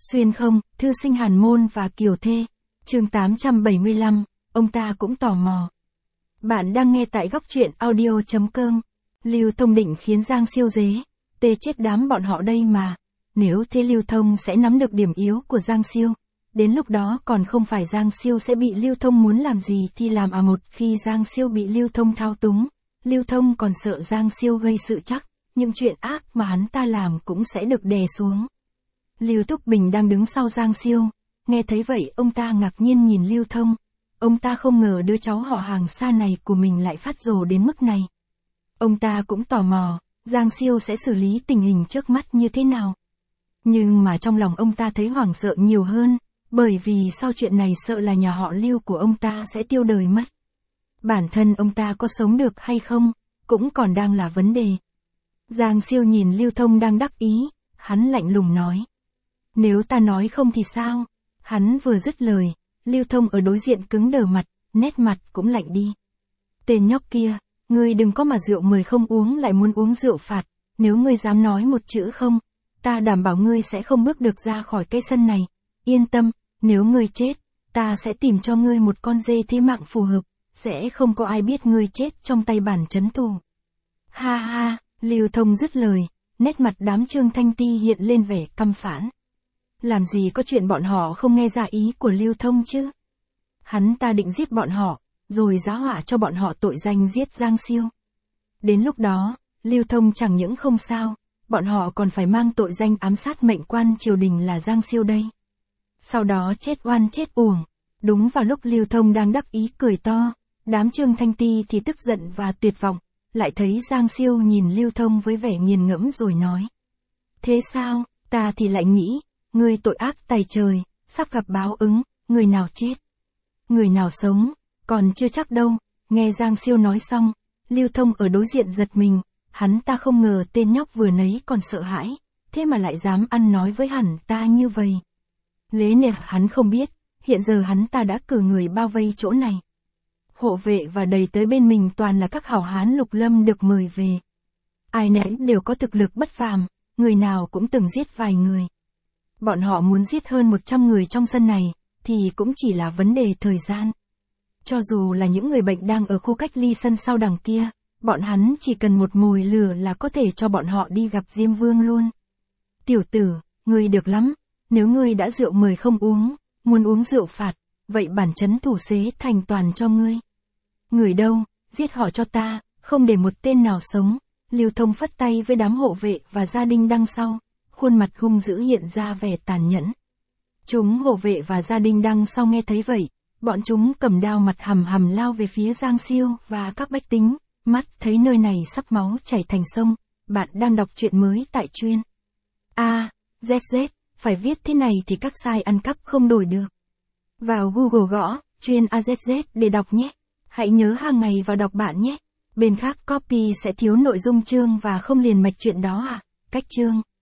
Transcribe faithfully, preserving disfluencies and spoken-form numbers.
Xuyên không, thư sinh Hàn Môn và Kiều Thê. Chương tám trăm bảy mươi lăm, ông ta cũng tò mò. Bạn đang nghe tại góc truyện audio chấm com. Lưu Thông định khiến Giang Siêu dế, tê chết đám bọn họ đây mà. Nếu thế Lưu Thông sẽ nắm được điểm yếu của Giang Siêu. Đến lúc đó còn không phải Giang Siêu sẽ bị Lưu Thông muốn làm gì thì làm à một khi Giang Siêu bị Lưu Thông thao túng. Lưu Thông còn sợ Giang Siêu gây sự chắc, những chuyện ác mà hắn ta làm cũng sẽ được đè xuống. Lưu Túc Bình đang đứng sau Giang Siêu, nghe thấy vậy ông ta ngạc nhiên nhìn Lưu Thông. Ông ta không ngờ đứa cháu họ hàng xa này của mình lại phát rồ đến mức này. Ông ta cũng tò mò, Giang Siêu sẽ xử lý tình hình trước mắt như thế nào. Nhưng mà trong lòng ông ta thấy hoảng sợ nhiều hơn, bởi vì sau chuyện này sợ là nhà họ Lưu của ông ta sẽ tiêu đời mất. Bản thân ông ta có sống được hay không, cũng còn đang là vấn đề. Giang Siêu nhìn Lưu Thông đang đắc ý, hắn lạnh lùng nói. Nếu ta nói không thì sao? Hắn vừa dứt lời, Lưu Thông ở đối diện cứng đờ mặt, nét mặt cũng lạnh đi. Tên nhóc kia, ngươi đừng có mà rượu mời không uống lại muốn uống rượu phạt, nếu ngươi dám nói một chữ không, ta đảm bảo ngươi sẽ không bước được ra khỏi cái sân này. Yên tâm, nếu ngươi chết, ta sẽ tìm cho ngươi một con dê thế mạng phù hợp, sẽ không có ai biết ngươi chết trong tay bản trấn tù. Ha ha, Lưu Thông dứt lời, nét mặt đám Trương Thanh Ti hiện lên vẻ căm phẫn. Làm gì có chuyện bọn họ không nghe ra ý của Lưu Thông chứ? Hắn ta định giết bọn họ, rồi giá họa cho bọn họ tội danh giết Giang Siêu. Đến lúc đó, Lưu Thông chẳng những không sao, bọn họ còn phải mang tội danh ám sát mệnh quan triều đình là Giang Siêu đây. Sau đó chết oan chết uổng. Đúng vào lúc Lưu Thông đang đắc ý cười to, đám Trương Thanh Ti thì tức giận và tuyệt vọng, lại thấy Giang Siêu nhìn Lưu Thông với vẻ nghiền ngẫm rồi nói. Thế sao, ta thì lại nghĩ, ngươi tội ác tày trời, sắp gặp báo ứng, người nào chết, người nào sống, còn chưa chắc đâu. Nghe Giang Siêu nói xong, Lưu Thông ở đối diện giật mình, hắn ta không ngờ tên nhóc vừa nấy còn sợ hãi, thế mà lại dám ăn nói với hắn ta như vậy. Lế nệp hắn không biết, hiện giờ hắn ta đã cử người bao vây chỗ này. Hộ vệ và đầy tới bên mình toàn là các hảo hán lục lâm được mời về. Ai nấy đều có thực lực bất phàm, người nào cũng từng giết vài người. Bọn họ muốn giết hơn một trăm người trong sân này, thì cũng chỉ là vấn đề thời gian. Cho dù là những người bệnh đang ở khu cách ly sân sau đằng kia, bọn hắn chỉ cần một mồi lửa là có thể cho bọn họ đi gặp Diêm Vương luôn. Tiểu tử, ngươi được lắm, nếu ngươi đã rượu mời không uống, muốn uống rượu phạt, vậy bản trấn thủ xế thành toàn cho ngươi. Người đâu, giết họ cho ta, không để một tên nào sống. Lưu Thông phất tay với đám hộ vệ và gia đình đằng sau, khuôn mặt hung dữ hiện ra vẻ tàn nhẫn. Chúng hộ vệ và gia đình đằng sau nghe thấy vậy, bọn chúng cầm đao mặt hầm hầm lao về phía Giang Siêu và các bách tính, mắt thấy nơi này sắp máu chảy thành sông. Bạn đang đọc truyện mới tại truyện A Z Z, phải viết thế này thì các sai ăn cắp không đổi được. Vào Google gõ truyện A Z Z để đọc nhé. Hãy nhớ hàng ngày vào đọc bạn nhé. Bên khác copy sẽ thiếu nội dung chương và không liền mạch chuyện đó à. Cách chương